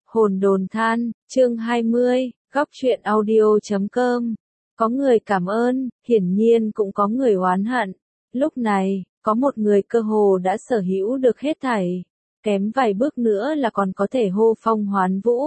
Hồn đồn than, chương 20, góc truyện audio.com. Có người cảm ơn, hiển nhiên cũng có người oán hận. Lúc này, có một người cơ hồ đã sở hữu được hết thảy. Kém vài bước nữa là còn có thể hô phong hoán vũ.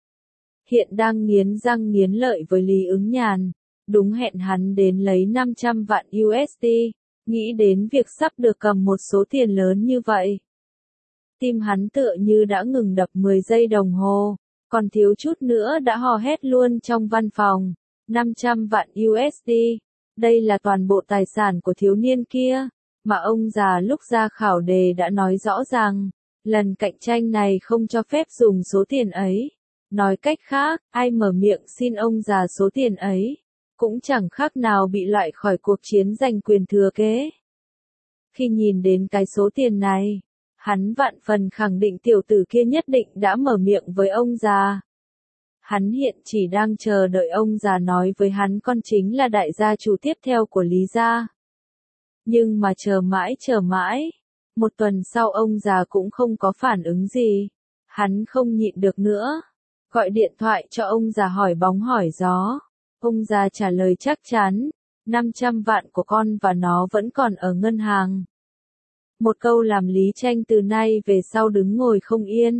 Hiện đang nghiến răng nghiến lợi với Lý Ứng Nhàn. Đúng hẹn hắn đến lấy 500 vạn USD. Nghĩ đến việc sắp được cầm một số tiền lớn như vậy. Tim hắn tựa như đã ngừng đập 10 giây đồng hồ, còn thiếu chút nữa đã hò hét luôn trong văn phòng. 500 vạn USD, đây là toàn bộ tài sản của thiếu niên kia, mà ông già lúc ra khảo đề đã nói rõ ràng, lần cạnh tranh này không cho phép dùng số tiền ấy. Nói cách khác, ai mở miệng xin ông già số tiền ấy, cũng chẳng khác nào bị loại khỏi cuộc chiến giành quyền thừa kế. Khi nhìn đến cái số tiền này, hắn vạn phần khẳng định tiểu tử kia nhất định đã mở miệng với ông già. Hắn hiện chỉ đang chờ đợi ông già nói với hắn con chính là đại gia chủ tiếp theo của Lý gia. Nhưng mà chờ mãi, một tuần sau ông già cũng không có phản ứng gì. Hắn không nhịn được nữa, gọi điện thoại cho ông già hỏi bóng hỏi gió. Ông già trả lời chắc chắn, 500 vạn của con và nó vẫn còn ở ngân hàng. Một câu làm Lý Tranh từ nay về sau đứng ngồi không yên.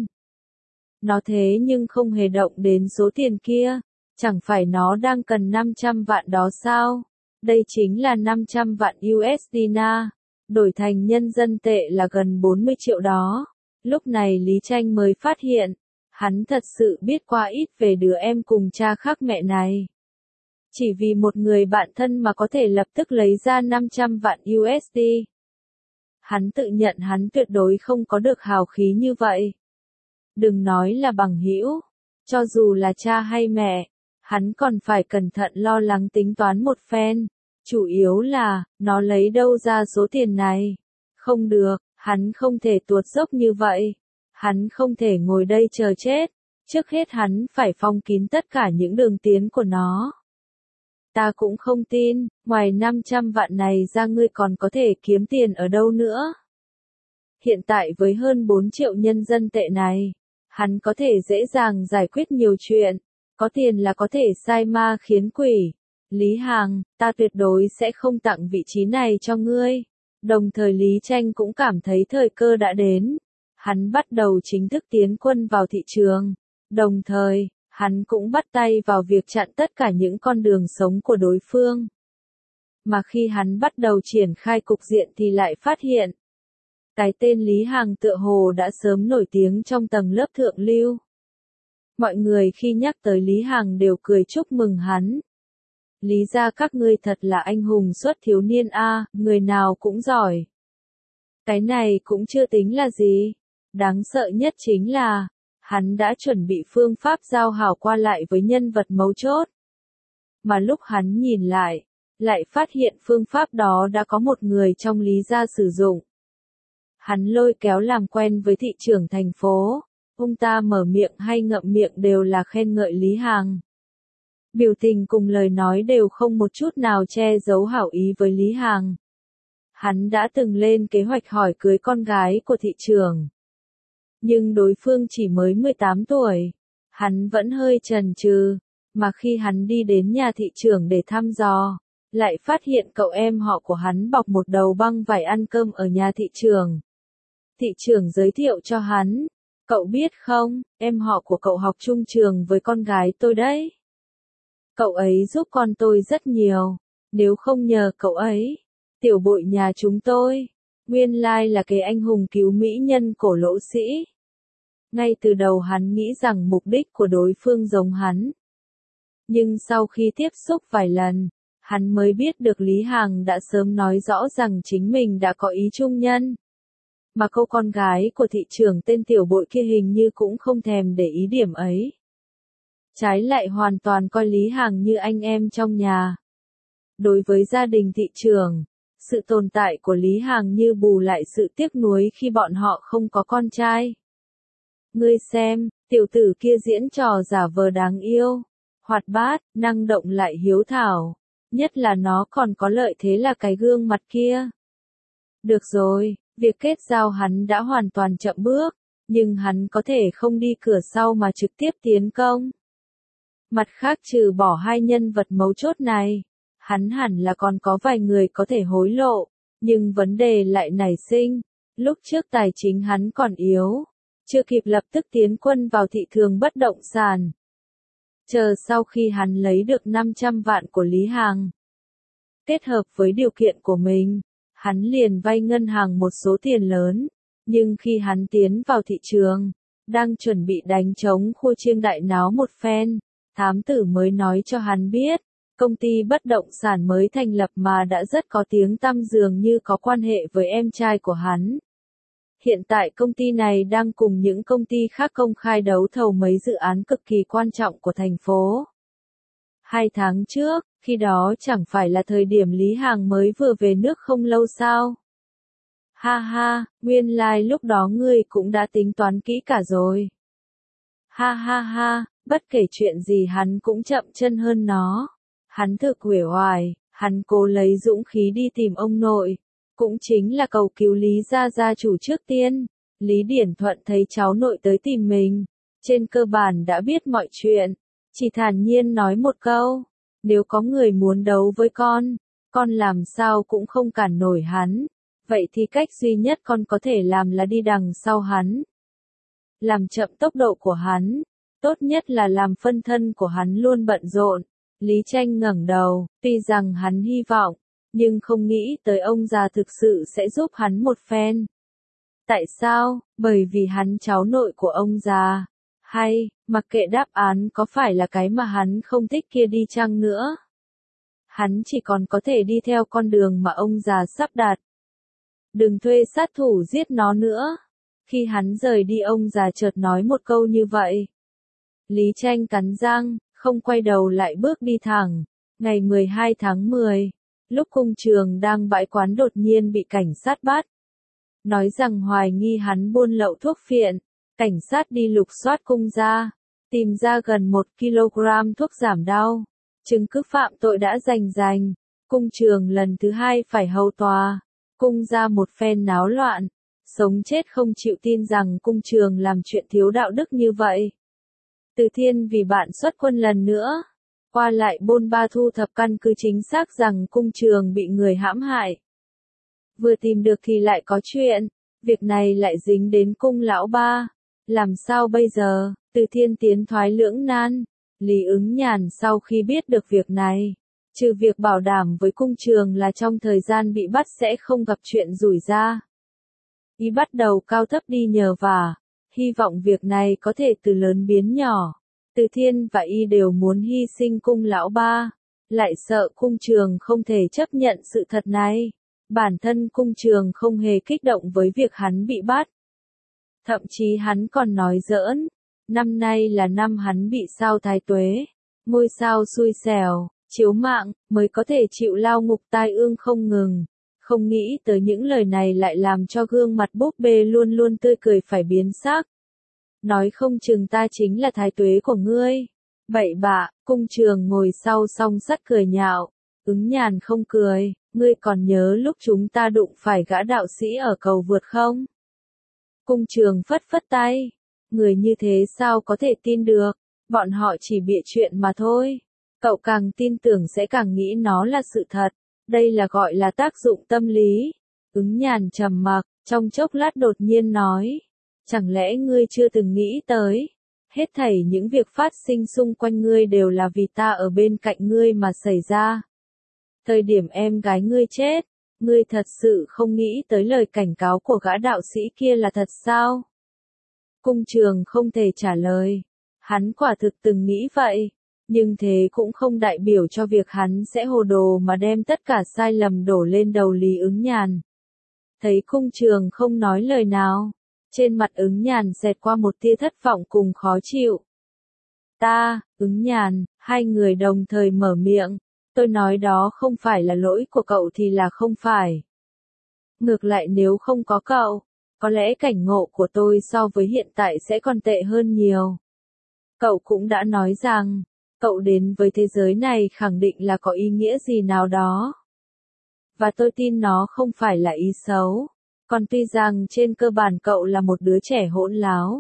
Nó thế nhưng không hề động đến số tiền kia, chẳng phải nó đang cần 500 vạn đó sao? Đây chính là 500 vạn USD na, đổi thành nhân dân tệ là gần 40 triệu đó. Lúc này Lý Tranh mới phát hiện, hắn thật sự biết quá ít về đứa em cùng cha khác mẹ này. Chỉ vì một người bạn thân mà có thể lập tức lấy ra 500 vạn USD. Hắn tự nhận hắn tuyệt đối không có được hào khí như vậy. Đừng nói là bằng hữu, cho dù là cha hay mẹ, hắn còn phải cẩn thận lo lắng tính toán một phen. Chủ yếu là, nó lấy đâu ra số tiền này? Không được, hắn không thể tuột dốc như vậy. Hắn không thể ngồi đây chờ chết. Trước hết hắn phải phong kín tất cả những đường tiến của nó. Ta cũng không tin, ngoài 500 vạn này ra ngươi còn có thể kiếm tiền ở đâu nữa. Hiện tại với hơn 4 triệu nhân dân tệ này, hắn có thể dễ dàng giải quyết nhiều chuyện, có tiền là có thể sai ma khiến quỷ. Lý Hàng, ta tuyệt đối sẽ không tặng vị trí này cho ngươi. Đồng thời Lý Tranh cũng cảm thấy thời cơ đã đến. Hắn bắt đầu chính thức tiến quân vào thị trường. Đồng thời, hắn cũng bắt tay vào việc chặn tất cả những con đường sống của đối phương. Mà khi hắn bắt đầu triển khai cục diện thì lại phát hiện, cái tên Lý Hàng tựa hồ đã sớm nổi tiếng trong tầng lớp thượng lưu. Mọi người khi nhắc tới Lý Hàng đều cười chúc mừng hắn. Lý gia các ngươi thật là anh hùng xuất thiếu niên a, người nào cũng giỏi. Cái này cũng chưa tính là gì. Đáng sợ nhất chính là, hắn đã chuẩn bị phương pháp giao hảo qua lại với nhân vật mấu chốt. Mà lúc hắn nhìn lại phát hiện phương pháp đó đã có một người trong Lý gia sử dụng. Hắn lôi kéo làm quen với thị trưởng thành phố, ông ta mở miệng hay ngậm miệng đều là khen ngợi Lý Hàng. Biểu tình cùng lời nói đều không một chút nào che giấu hảo ý với Lý Hàng. Hắn đã từng lên kế hoạch hỏi cưới con gái của thị trưởng. Nhưng đối phương chỉ mới 18 tuổi. Hắn vẫn hơi chần chừ, mà khi hắn đi đến nhà thị trưởng để thăm dò, lại phát hiện cậu em họ của hắn bọc một đầu băng vải ăn cơm ở nhà thị trưởng. Thị trưởng giới thiệu cho hắn, cậu biết không, em họ của cậu học chung trường với con gái tôi đấy. Cậu ấy giúp con tôi rất nhiều, nếu không nhờ cậu ấy, tiểu bội nhà chúng tôi, nguyên lai là cái anh hùng cứu mỹ nhân cổ lỗ sĩ. Ngay từ đầu hắn nghĩ rằng mục đích của đối phương giống hắn. Nhưng sau khi tiếp xúc vài lần, hắn mới biết được Lý Hàng đã sớm nói rõ rằng chính mình đã có ý chung nhân. Mà cô con gái của thị trưởng tên tiểu bội kia hình như cũng không thèm để ý điểm ấy. Trái lại hoàn toàn coi Lý Hàng như anh em trong nhà. Đối với gia đình thị trưởng, sự tồn tại của Lý Hàng như bù lại sự tiếc nuối khi bọn họ không có con trai. Ngươi xem, tiểu tử kia diễn trò giả vờ đáng yêu, hoạt bát, năng động lại hiếu thảo, nhất là nó còn có lợi thế là cái gương mặt kia. Được rồi, việc kết giao hắn đã hoàn toàn chậm bước, nhưng hắn có thể không đi cửa sau mà trực tiếp tiến công. Mặt khác trừ bỏ hai nhân vật mấu chốt này, hắn hẳn là còn có vài người có thể hối lộ, nhưng vấn đề lại nảy sinh, lúc trước tài chính hắn còn yếu, chưa kịp lập tức tiến quân vào thị trường bất động sản. Chờ sau khi hắn lấy được 500 vạn của Lý Hằng, kết hợp với điều kiện của mình, hắn liền vay ngân hàng một số tiền lớn, nhưng khi hắn tiến vào thị trường, đang chuẩn bị đánh trống khua chiêng đại náo một phen, thám tử mới nói cho hắn biết, công ty bất động sản mới thành lập mà đã rất có tiếng tăm dường như có quan hệ với em trai của hắn. Hiện tại công ty này đang cùng những công ty khác công khai đấu thầu mấy dự án cực kỳ quan trọng của thành phố. 2 tháng trước, khi đó chẳng phải là thời điểm Lý Hằng mới vừa về nước không lâu sao? Ha ha, nguyên lai lúc đó ngươi cũng đã tính toán kỹ cả rồi. Ha ha ha, bất kể chuyện gì hắn cũng chậm chân hơn nó. Hắn thực uể oải, hắn cố lấy dũng khí đi tìm ông nội. Cũng chính là cầu cứu Lý gia chủ trước tiên. Lý Điển Thuận thấy cháu nội tới tìm mình. Trên cơ bản đã biết mọi chuyện. Chỉ thản nhiên nói một câu. Nếu có người muốn đấu với con làm sao cũng không cản nổi hắn. Vậy thì cách duy nhất con có thể làm là đi đằng sau hắn. Làm chậm tốc độ của hắn. Tốt nhất là làm phân thân của hắn luôn bận rộn. Lý Tranh ngẩng đầu, tuy rằng hắn hy vọng, nhưng không nghĩ tới ông già thực sự sẽ giúp hắn một phen. Tại sao? Bởi vì hắn cháu nội của ông già. Hay, mặc kệ đáp án có phải là cái mà hắn không thích kia đi chăng nữa. Hắn chỉ còn có thể đi theo con đường mà ông già sắp đặt. Đừng thuê sát thủ giết nó nữa. Khi hắn rời đi ông già chợt nói một câu như vậy. Lý Tranh cắn răng, không quay đầu lại bước đi thẳng. Ngày 12 tháng 10, lúc cung trường đang bãi quán đột nhiên bị cảnh sát bắt. Nói rằng hoài nghi hắn buôn lậu thuốc phiện, cảnh sát đi lục soát cung gia, tìm ra gần 1 kg thuốc giảm đau. Chứng cứ phạm tội đã rành, cung trường lần thứ 2 phải hầu tòa. Cung gia một phen náo loạn, sống chết không chịu tin rằng cung trường làm chuyện thiếu đạo đức như vậy. Từ Thiên vì bạn xuất quân lần nữa, qua lại bôn ba thu thập căn cứ chính xác rằng cung trường bị người hãm hại. Vừa tìm được thì lại có chuyện, việc này lại dính đến cung lão ba. Làm sao bây giờ? Từ Thiên tiến thoái lưỡng nan. Lý Ứng Nhàn sau khi biết được việc này, trừ việc bảo đảm với cung trường là trong thời gian bị bắt sẽ không gặp chuyện rủi ro, y bắt đầu cao thấp đi nhờ vả, hy vọng việc này có thể từ lớn biến nhỏ. Từ Thiên và y đều muốn hy sinh cung lão ba, lại sợ cung trường không thể chấp nhận sự thật này. Bản thân cung trường không hề kích động với việc hắn bị bắt. Thậm chí hắn còn nói giỡn, năm nay là năm hắn bị sao thái tuế, ngôi sao xui xẻo, chiếu mạng, mới có thể chịu lao ngục tai ương không ngừng. Không nghĩ tới những lời này lại làm cho gương mặt búp bê luôn luôn tươi cười phải biến sắc. Nói không chừng ta chính là thái tuế của ngươi. Bậy bạ, cung trường ngồi sau song sắt cười nhạo. Ứng Nhàn không cười, ngươi còn nhớ lúc chúng ta đụng phải gã đạo sĩ ở cầu vượt không? Cung trường phất phất tay. Người như thế sao có thể tin được, bọn họ chỉ bịa chuyện mà thôi. Cậu càng tin tưởng sẽ càng nghĩ nó là sự thật. Đây là gọi là tác dụng tâm lý. Ứng Nhàn trầm mặc, trong chốc lát đột nhiên nói. Chẳng lẽ ngươi chưa từng nghĩ tới, hết thảy những việc phát sinh xung quanh ngươi đều là vì ta ở bên cạnh ngươi mà xảy ra. Thời điểm em gái ngươi chết, ngươi thật sự không nghĩ tới lời cảnh cáo của gã đạo sĩ kia là thật sao? Cung trường không thể trả lời. Hắn quả thực từng nghĩ vậy, nhưng thế cũng không đại biểu cho việc hắn sẽ hồ đồ mà đem tất cả sai lầm đổ lên đầu Lý Ứng Nhàn. Thấy cung trường không nói lời nào, trên mặt Ứng Nhàn xẹt qua một tia thất vọng cùng khó chịu. Ta, Ứng Nhàn, hai người đồng thời mở miệng. Tôi nói đó không phải là lỗi của cậu thì là không phải. Ngược lại nếu không có cậu, có lẽ cảnh ngộ của tôi so với hiện tại sẽ còn tệ hơn nhiều. Cậu cũng đã nói rằng, cậu đến với thế giới này khẳng định là có ý nghĩa gì nào đó. Và tôi tin nó không phải là ý xấu. Còn tuy rằng trên cơ bản cậu là một đứa trẻ hỗn láo,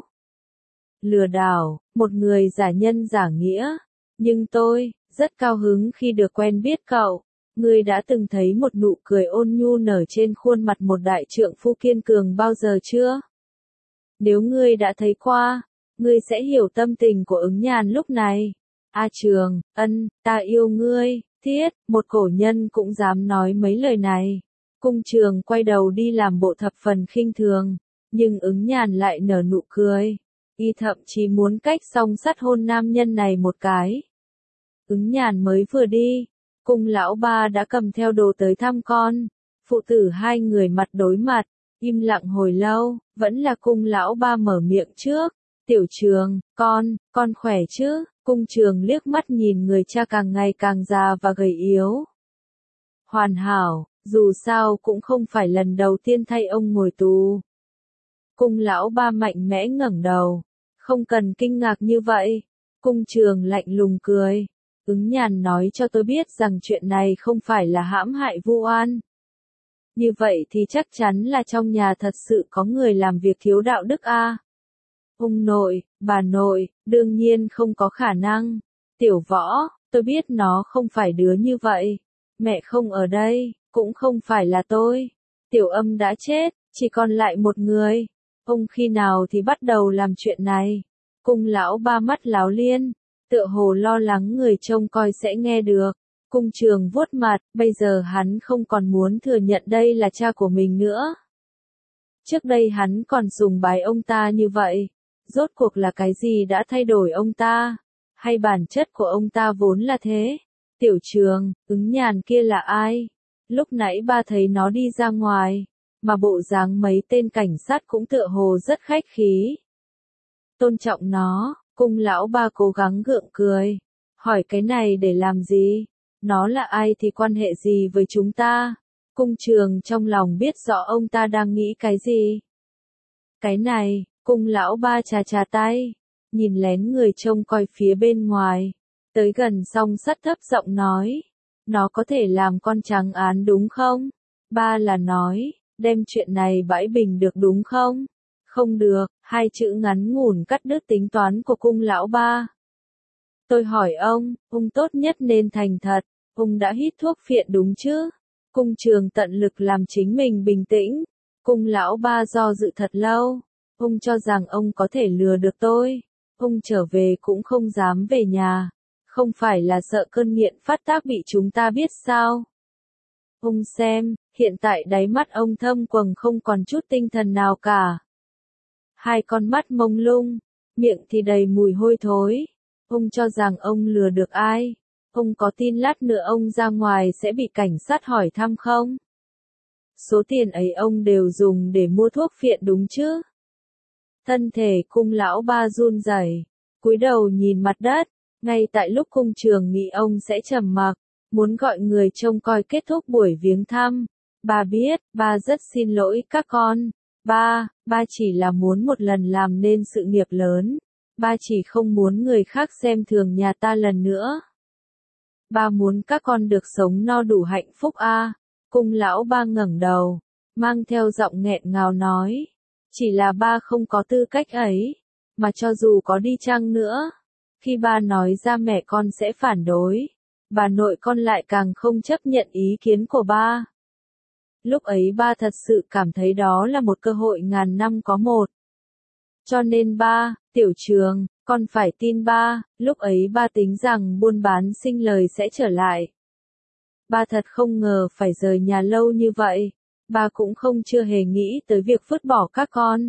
lừa đảo, một người giả nhân giả nghĩa, nhưng tôi rất cao hứng khi được quen biết cậu. Ngươi đã từng thấy một nụ cười ôn nhu nở trên khuôn mặt một đại trượng phu kiên cường bao giờ chưa? Nếu ngươi đã thấy qua, ngươi sẽ hiểu tâm tình của Ứng Nhàn lúc này. A Trường, ta yêu ngươi, thiết, một cổ nhân cũng dám nói mấy lời này. Cung Trường quay đầu đi làm bộ thập phần khinh thường, nhưng Ứng Nhàn lại nở nụ cười. Y thậm chí muốn cách song sắt hôn nam nhân này một cái. Ứng Nhàn mới vừa đi, Cung lão ba đã cầm theo đồ tới thăm con. Phụ tử hai người mặt đối mặt, im lặng hồi lâu, vẫn là Cung lão ba mở miệng trước. Tiểu Trường, con khỏe chứ? Cung Trường liếc mắt nhìn người cha càng ngày càng già và gầy yếu. Hoàn hảo, dù sao cũng không phải lần đầu tiên thay ông ngồi tù. Cung lão ba mạnh mẽ ngẩng đầu. Không cần kinh ngạc như vậy. Cung Trường lạnh lùng cười. Ứng Nhàn nói cho tôi biết rằng chuyện này không phải là hãm hại vu oan. Như vậy thì chắc chắn là trong nhà thật sự có người làm việc thiếu đạo đức a. Ông nội, bà nội, đương nhiên không có khả năng. Tiểu Võ, tôi biết nó không phải đứa như vậy. Mẹ không ở đây, cũng không phải là tôi. Tiểu Âm đã chết, chỉ còn lại một người. Ông khi nào thì bắt đầu làm chuyện này? Cung lão ba mắt láo liên, tựa hồ lo lắng người trông coi sẽ nghe được. Cung Trường vuốt mặt, bây giờ hắn không còn muốn thừa nhận đây là cha của mình nữa. Trước đây hắn còn sùng bái ông ta như vậy. Rốt cuộc là cái gì đã thay đổi ông ta? Hay bản chất của ông ta vốn là thế? Tiểu Trường, Ứng Nhàn kia là ai? Lúc nãy ba thấy nó đi ra ngoài, mà bộ dáng mấy tên cảnh sát cũng tựa hồ rất khách khí. Tôn trọng nó, Cung lão ba cố gắng gượng cười. Hỏi cái này để làm gì? Nó là ai thì quan hệ gì với chúng ta? Cung Trường trong lòng biết rõ ông ta đang nghĩ cái gì. Cái này, Cung lão ba chà chà tay, nhìn lén người trông coi phía bên ngoài. Tới gần song sắt thấp giọng nói. Nó có thể làm con trắng án đúng không? Ba là nói, đem chuyện này bãi bình được đúng không? Không được, hai chữ ngắn ngủn cắt đứt tính toán của cung lão ba. Tôi hỏi ông tốt nhất nên thành thật, ông đã hít thuốc phiện đúng chứ? Cung Trường tận lực làm chính mình bình tĩnh. Cung lão ba do dự thật lâu. Ông cho rằng ông có thể lừa được tôi. Ông trở về cũng không dám về nhà. Không phải là sợ cơn nghiện phát tác bị chúng ta biết sao? Ông xem, hiện tại đáy mắt ông thâm quầng không còn chút tinh thần nào cả. Hai con mắt mông lung, miệng thì đầy mùi hôi thối. Ông cho rằng ông lừa được ai? Ông có tin lát nữa ông ra ngoài sẽ bị cảnh sát hỏi thăm không? Số tiền ấy ông đều dùng để mua thuốc phiện đúng chứ? Thân thể cung lão ba run rẩy, cúi đầu nhìn mặt đất. Ngay tại lúc Cung Trường nghĩ ông sẽ trầm mặc, muốn gọi người trông coi kết thúc buổi viếng thăm. Ba biết, ba rất xin lỗi các con. Ba chỉ là muốn một lần làm nên sự nghiệp lớn. Ba chỉ không muốn người khác xem thường nhà ta lần nữa. Ba muốn các con được sống no đủ hạnh phúc a. Cung lão ba ngẩng đầu, mang theo giọng nghẹn ngào nói. Chỉ là ba không có tư cách ấy, mà cho dù có đi chăng nữa. Khi ba nói ra mẹ con sẽ phản đối, bà nội con lại càng không chấp nhận ý kiến của ba. Lúc ấy ba thật sự cảm thấy đó là một cơ hội ngàn năm có một. Cho nên ba, Tiểu Trường, con phải tin ba, lúc ấy ba tính rằng buôn bán sinh lời sẽ trở lại. Ba thật không ngờ phải rời nhà lâu như vậy, ba cũng không chưa hề nghĩ tới việc vứt bỏ các con.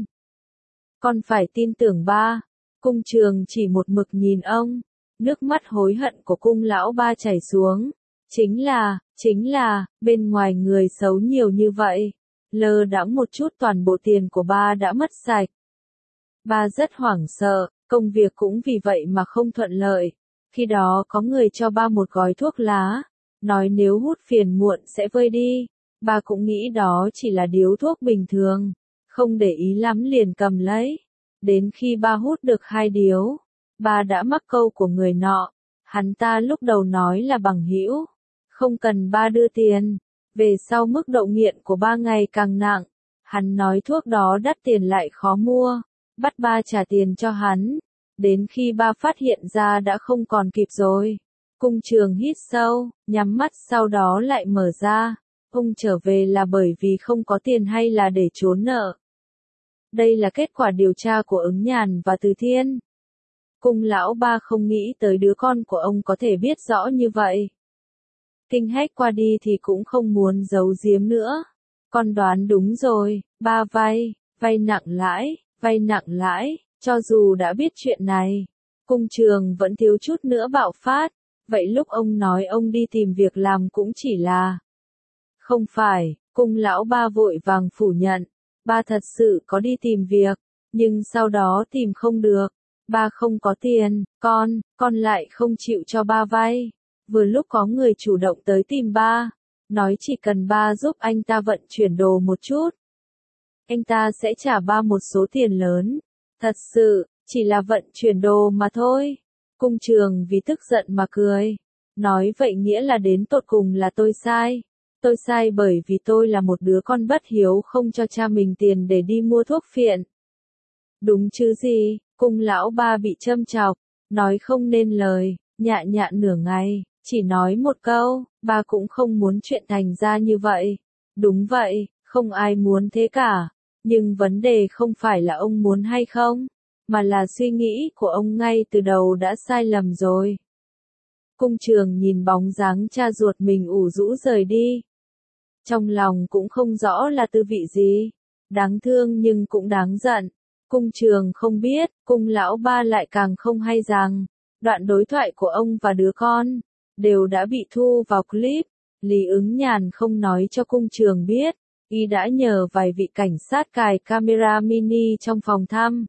Con phải tin tưởng ba. Cung Trường chỉ một mực nhìn ông, nước mắt hối hận của cung lão ba chảy xuống. Chính là, bên ngoài người xấu nhiều như vậy. Lơ đãng một chút toàn bộ tiền của ba đã mất sạch. Ba rất hoảng sợ, công việc cũng vì vậy mà không thuận lợi. Khi đó có người cho ba một gói thuốc lá, nói nếu hút phiền muộn sẽ vơi đi. Ba cũng nghĩ đó chỉ là điếu thuốc bình thường, không để ý lắm liền cầm lấy. Đến khi ba hút được 2 điếu, ba đã mắc câu của người nọ. Hắn ta lúc đầu nói là bằng hữu, không cần ba đưa tiền. Về sau mức độ nghiện của ba ngày càng nặng, Hắn nói thuốc đó đắt tiền lại khó mua, bắt ba trả tiền cho hắn. Đến khi ba phát hiện ra đã không còn kịp rồi. Cung Trường hít sâu, nhắm mắt sau đó lại mở ra. Ông trở về là bởi vì không có tiền hay là để trốn nợ? Đây là kết quả điều tra của Ứng Nhàn và Từ Thiên. Cung lão ba không nghĩ tới đứa con của ông có thể biết rõ như vậy. Kinh hách qua đi thì cũng không muốn giấu giếm nữa. Con đoán đúng rồi, ba vay nặng lãi, cho dù đã biết chuyện này. Cung Trường vẫn thiếu chút nữa bạo phát. Vậy lúc ông nói ông đi tìm việc làm cũng chỉ là... Không phải, cung lão ba vội vàng phủ nhận. Ba thật sự có đi tìm việc, nhưng sau đó tìm không được. Ba không có tiền, con lại không chịu cho ba vay. Vừa lúc có người chủ động tới tìm ba, nói chỉ cần ba giúp anh ta vận chuyển đồ một chút. Anh ta sẽ trả ba một số tiền lớn. Thật sự, chỉ là vận chuyển đồ mà thôi. Cung Trường vì tức giận mà cười. Nói vậy nghĩa là đến tột cùng là tôi sai. Tôi sai bởi vì tôi là một đứa con bất hiếu không cho cha mình tiền để đi mua thuốc phiện. Đúng chứ gì, cung lão ba bị châm chọc, nói không nên lời, nhạ nhạ nửa ngày, chỉ nói một câu, ba cũng không muốn chuyện thành ra như vậy. Đúng vậy, không ai muốn thế cả, nhưng vấn đề không phải là ông muốn hay không, mà là suy nghĩ của ông ngay từ đầu đã sai lầm rồi. Cung Trường nhìn bóng dáng cha ruột mình ủ rũ rời đi. Trong lòng cũng không rõ là tư vị gì, đáng thương nhưng cũng đáng giận. Cung Trường không biết, cung lão ba lại càng không hay rằng, đoạn đối thoại của ông và đứa con, đều đã bị thu vào clip. Lý Ứng Nhàn không nói cho cung Trường biết, y đã nhờ vài vị cảnh sát cài camera mini trong phòng thăm.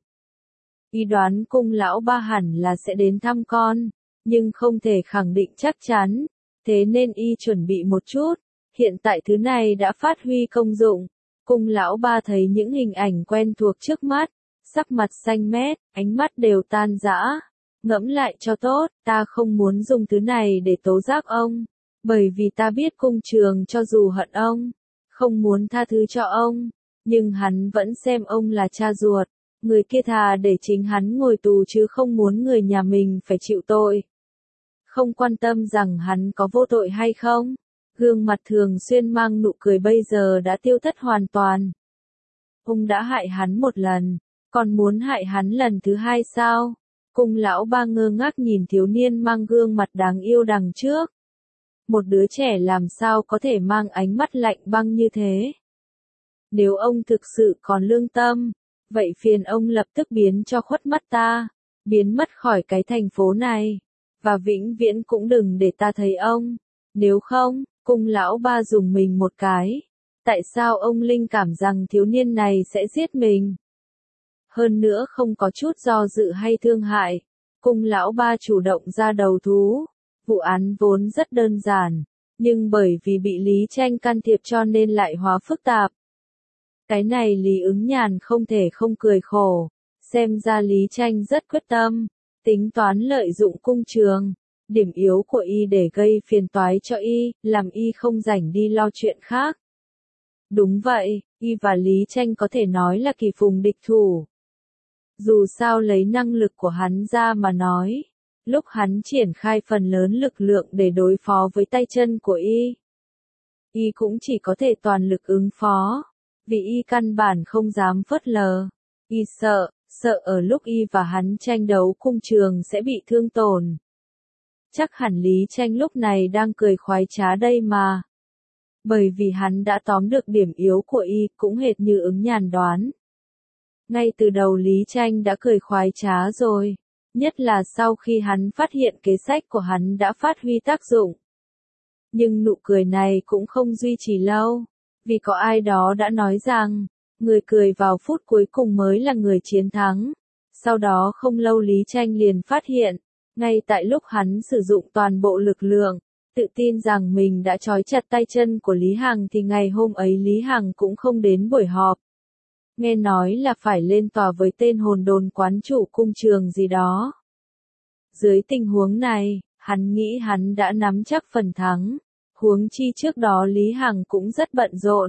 Y đoán cung lão ba hẳn là sẽ đến thăm con, nhưng không thể khẳng định chắc chắn, thế nên y chuẩn bị một chút. Hiện tại thứ này đã phát huy công dụng. Cung lão ba thấy những hình ảnh quen thuộc trước mắt, sắc mặt xanh mét, ánh mắt đều tan rã. Ngẫm lại cho tốt, ta không muốn dùng thứ này để tố giác ông, bởi vì ta biết Cung Trường cho dù hận ông, không muốn tha thứ cho ông, nhưng hắn vẫn xem ông là cha ruột, người kia thà để chính hắn ngồi tù chứ không muốn người nhà mình phải chịu tội. Không quan tâm rằng hắn có vô tội hay không. Gương mặt thường xuyên mang nụ cười bây giờ đã tiêu thất hoàn toàn. Ông đã hại hắn một lần, còn muốn hại hắn lần thứ hai sao? Cung lão ba ngơ ngác nhìn thiếu niên mang gương mặt đáng yêu đằng trước. Một đứa trẻ làm sao có thể mang ánh mắt lạnh băng như thế? Nếu ông thực sự còn lương tâm, vậy phiền ông lập tức biến cho khuất mắt ta, biến mất khỏi cái thành phố này, và vĩnh viễn cũng đừng để ta thấy ông. Nếu không, cung lão ba dùng mình một cái. Tại sao ông linh cảm rằng thiếu niên này sẽ giết mình? Hơn nữa không có chút do dự hay thương hại. Cung lão ba chủ động ra đầu thú. Vụ án vốn rất đơn giản, nhưng bởi vì bị Lý Tranh can thiệp cho nên lại hóa phức tạp. Cái này Lý Ứng Nhàn không thể không cười khổ. Xem ra Lý Tranh rất quyết tâm, tính toán lợi dụng Cung Trường. Điểm yếu của y để gây phiền toái cho y, làm y không rảnh đi lo chuyện khác. Đúng vậy, y và Lý Tranh có thể nói là kỳ phùng địch thủ. Dù sao lấy năng lực của hắn ra mà nói, lúc hắn triển khai phần lớn lực lượng để đối phó với tay chân của y cũng chỉ có thể toàn lực ứng phó, vì y căn bản không dám phớt lờ. Y sợ ở lúc y và hắn tranh đấu Cung Trường sẽ bị thương tổn. Chắc hẳn Lý Tranh lúc này đang cười khoái trá đây mà. Bởi vì hắn đã tóm được điểm yếu của y, cũng hệt như Ứng Nhàn đoán. Ngay từ đầu Lý Tranh đã cười khoái trá rồi, nhất là sau khi hắn phát hiện kế sách của hắn đã phát huy tác dụng. Nhưng nụ cười này cũng không duy trì lâu, vì có ai đó đã nói rằng, người cười vào phút cuối cùng mới là người chiến thắng. Sau đó không lâu Lý Tranh liền phát hiện, ngay tại lúc hắn sử dụng toàn bộ lực lượng, tự tin rằng mình đã trói chặt tay chân của Lý Hằng thì ngày hôm ấy Lý Hằng cũng không đến buổi họp. Nghe nói là phải lên tòa với tên hồn đồn quán chủ Cung Trường gì đó. Dưới tình huống này, hắn nghĩ hắn đã nắm chắc phần thắng. Huống chi trước đó Lý Hằng cũng rất bận rộn.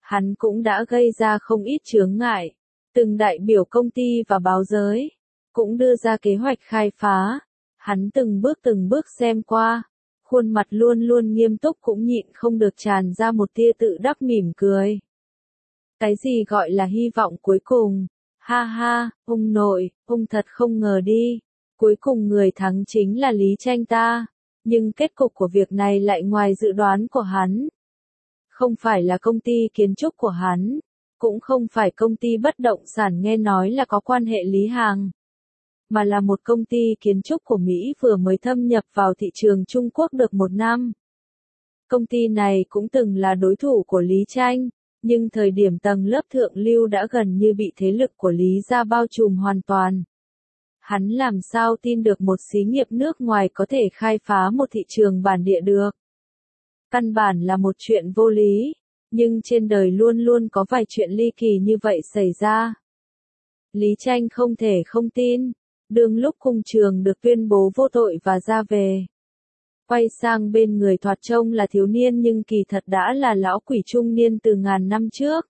Hắn cũng đã gây ra không ít chướng ngại. Từng đại biểu công ty và báo giới cũng đưa ra kế hoạch khai phá. Hắn từng bước xem qua, khuôn mặt luôn luôn nghiêm túc cũng nhịn không được tràn ra một tia tự đắc mỉm cười. Cái gì gọi là hy vọng cuối cùng? Ha ha, ông nội, ông thật không ngờ đi. Cuối cùng người thắng chính là Lý Tranh ta. Nhưng kết cục của việc này lại ngoài dự đoán của hắn. Không phải là công ty kiến trúc của hắn, cũng không phải công ty bất động sản nghe nói là có quan hệ Lý Hàng, mà là một công ty kiến trúc của Mỹ vừa mới thâm nhập vào thị trường Trung Quốc được 1 năm. Công ty này cũng từng là đối thủ của Lý Tranh, nhưng thời điểm tầng lớp thượng lưu đã gần như bị thế lực của Lý gia bao trùm hoàn toàn. Hắn làm sao tin được một xí nghiệp nước ngoài có thể khai phá một thị trường bản địa được. Căn bản là một chuyện vô lý, nhưng trên đời luôn luôn có vài chuyện ly kỳ như vậy xảy ra. Lý Tranh không thể không tin, đương lúc Cung Trường được tuyên bố vô tội và ra về. Quay sang bên người thoạt trông là thiếu niên nhưng kỳ thật đã là lão quỷ trung niên từ ngàn năm trước.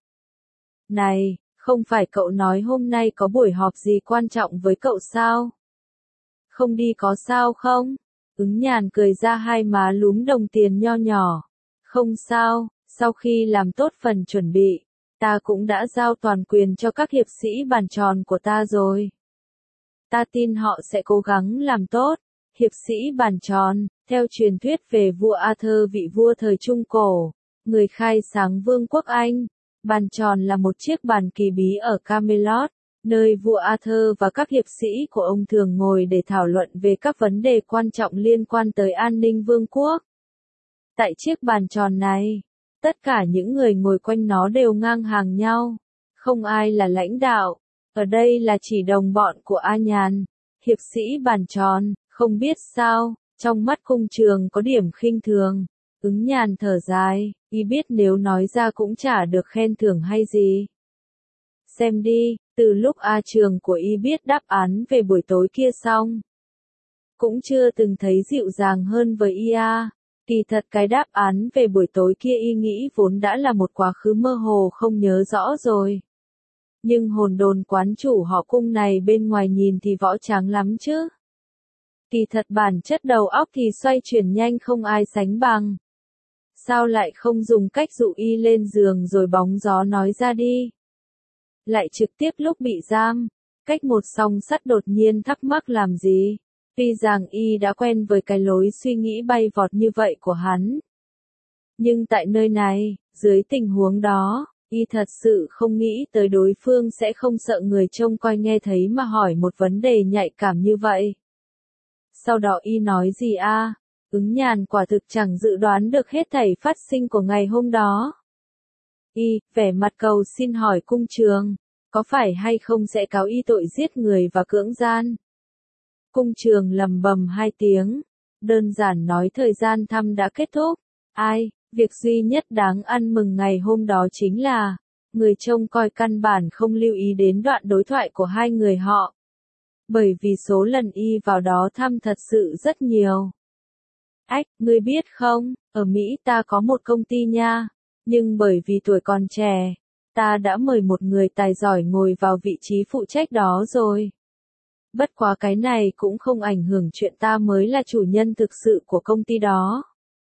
Này, không phải cậu nói hôm nay có buổi họp gì quan trọng với cậu sao? Không đi có sao không? Ứng Nhàn cười ra hai má lúm đồng tiền nho nhỏ. Không sao, sau khi làm tốt phần chuẩn bị, ta cũng đã giao toàn quyền cho các hiệp sĩ bàn tròn của ta rồi. Ta tin họ sẽ cố gắng làm tốt. Hiệp sĩ bàn tròn, theo truyền thuyết về vua Arthur vị vua thời Trung Cổ, người khai sáng vương quốc Anh. Bàn tròn là một chiếc bàn kỳ bí ở Camelot, nơi vua Arthur và các hiệp sĩ của ông thường ngồi để thảo luận về các vấn đề quan trọng liên quan tới an ninh vương quốc. Tại chiếc bàn tròn này, tất cả những người ngồi quanh nó đều ngang hàng nhau. Không ai là lãnh đạo, ở đây là chỉ đồng bọn của A Nhàn, hiệp sĩ bàn tròn, không biết sao, trong mắt Cung Trường có điểm khinh thường. Ứng Nhàn thở dài, y biết nếu nói ra cũng chả được khen thưởng hay gì. Xem đi, từ lúc A Trường của y biết đáp án về buổi tối kia xong, cũng chưa từng thấy dịu dàng hơn với y a. Kỳ thật cái đáp án về buổi tối kia y nghĩ vốn đã là một quá khứ mơ hồ không nhớ rõ rồi. Nhưng hồn đồn quán chủ họ Cung này bên ngoài nhìn thì võ tráng lắm chứ. Kỳ thật bản chất đầu óc thì xoay chuyển nhanh không ai sánh bằng. Sao lại không dùng cách dụ y lên giường rồi bóng gió nói ra đi? Lại trực tiếp lúc bị giam, cách một song sắt đột nhiên thắc mắc làm gì? Tuy rằng y đã quen với cái lối suy nghĩ bay vọt như vậy của hắn. Nhưng tại nơi này, dưới tình huống đó, y thật sự không nghĩ tới đối phương sẽ không sợ người trông coi nghe thấy mà hỏi một vấn đề nhạy cảm như vậy. Sau đó y nói gì a? Ứng Nhàn quả thực chẳng dự đoán được hết thảy phát sinh của ngày hôm đó. Y, vẻ mặt cầu xin hỏi Cung Trường, có phải hay không sẽ cáo y tội giết người và cưỡng gian? Cung Trường lầm bầm hai tiếng, đơn giản nói thời gian thăm đã kết thúc. Ai, việc duy nhất đáng ăn mừng ngày hôm đó chính là, người trông coi căn bản không lưu ý đến đoạn đối thoại của hai người họ. Bởi vì số lần y vào đó thăm thật sự rất nhiều. Ách, ngươi biết không, ở Mỹ ta có một công ty nha, nhưng bởi vì tuổi còn trẻ, ta đã mời một người tài giỏi ngồi vào vị trí phụ trách đó rồi. Bất quá cái này cũng không ảnh hưởng chuyện ta mới là chủ nhân thực sự của công ty đó.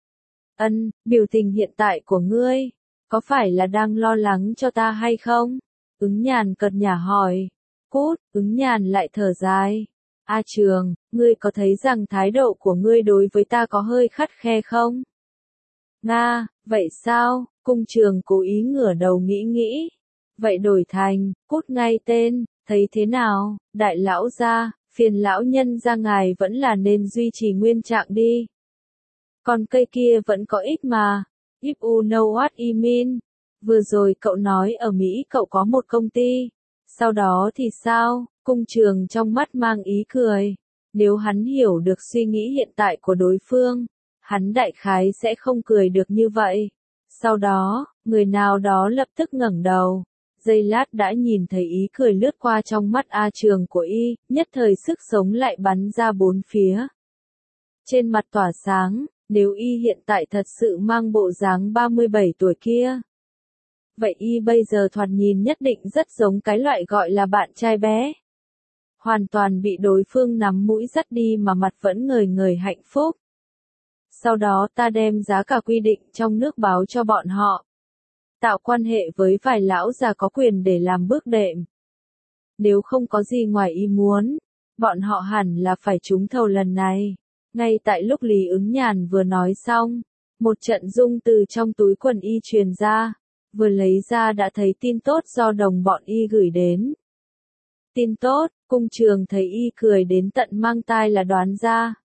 Biểu tình hiện tại của ngươi, có phải là đang lo lắng cho ta hay không? Ứng Nhàn cợt nhả hỏi. Cút, Ứng Nhàn lại thở dài. A Trường, ngươi có thấy rằng thái độ của ngươi đối với ta có hơi khắt khe không? Nga, vậy sao? Cung Trường cố ý ngửa đầu nghĩ nghĩ. Vậy đổi thành, cút ngay tên, thấy thế nào, đại lão gia, phiền lão nhân gia ngài vẫn là nên duy trì nguyên trạng đi. Còn cây kia vẫn có ích mà. If you know what I mean. Vừa rồi cậu nói ở Mỹ cậu có một công ty. Sau đó thì sao? Cung Trường trong mắt mang ý cười. Nếu hắn hiểu được suy nghĩ hiện tại của đối phương, hắn đại khái sẽ không cười được như vậy. Sau đó, người nào đó lập tức ngẩng đầu. Giây lát đã nhìn thấy ý cười lướt qua trong mắt A Trường của y, nhất thời sức sống lại bắn ra bốn phía. Trên mặt tỏa sáng, nếu y hiện tại thật sự mang bộ dáng 37 tuổi kia. Vậy y bây giờ thoạt nhìn nhất định rất giống cái loại gọi là bạn trai bé. Hoàn toàn bị đối phương nắm mũi dắt đi mà mặt vẫn ngời ngời hạnh phúc. Sau đó ta đem giá cả quy định trong nước báo cho bọn họ. Tạo quan hệ với vài lão già có quyền để làm bước đệm. Nếu không có gì ngoài ý muốn, bọn họ hẳn là phải trúng thầu lần này. Ngay tại lúc Lý Ứng Nhàn vừa nói xong, một trận rung từ trong túi quần y truyền ra, vừa lấy ra đã thấy tin tốt do đồng bọn y gửi đến. Tin tốt, cung trường thấy y cười đến tận mang tai là đoán ra.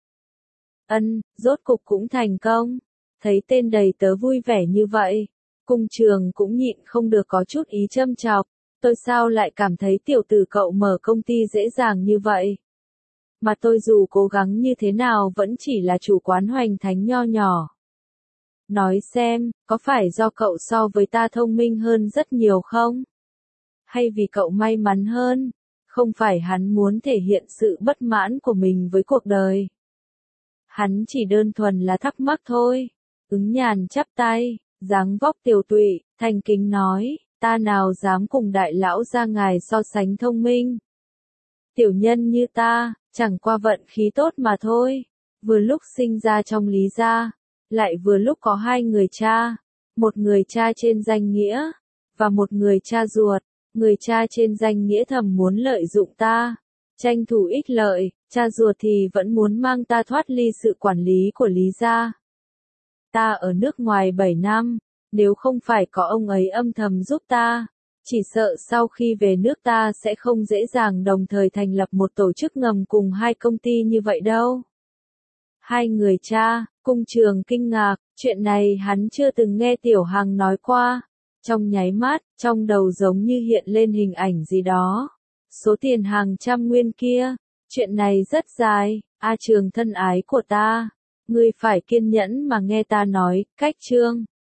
Rốt cục cũng thành công. Thấy tên đầy tớ vui vẻ như vậy, cung trường cũng nhịn không được có chút ý châm chọc. Tôi sao lại cảm thấy tiểu tử cậu mở công ty dễ dàng như vậy? Mà tôi dù cố gắng như thế nào vẫn chỉ là chủ quán hoành thánh nho nhỏ. Nói xem, có phải do cậu so với ta thông minh hơn rất nhiều không? Hay vì cậu may mắn hơn? Không phải hắn muốn thể hiện sự bất mãn của mình với cuộc đời. Hắn chỉ đơn thuần là thắc mắc thôi. Ứng Nhàn chắp tay, dáng vóc tiều tụy, thành kính nói, ta nào dám cùng đại lão gia ngài so sánh thông minh. Tiểu nhân như ta, chẳng qua vận khí tốt mà thôi. Vừa lúc sinh ra trong Lý gia, lại vừa lúc có hai người cha. Một người cha trên danh nghĩa, và một người cha ruột. Người cha trên danh nghĩa thầm muốn lợi dụng ta, tranh thủ ích lợi, cha ruột thì vẫn muốn mang ta thoát ly sự quản lý của Lý gia. Ta ở nước ngoài 7 năm, nếu không phải có ông ấy âm thầm giúp ta, chỉ sợ sau khi về nước ta sẽ không dễ dàng đồng thời thành lập một tổ chức ngầm cùng hai công ty như vậy đâu. Hai người cha, cung trường kinh ngạc, chuyện này hắn chưa từng nghe Tiểu Hằng nói qua. Trong nháy mắt, trong đầu giống như hiện lên hình ảnh gì đó. Số tiền hàng trăm nguyên kia, chuyện này rất dài, A Trường thân ái của ta. Ngươi phải kiên nhẫn mà nghe ta nói, cách chương.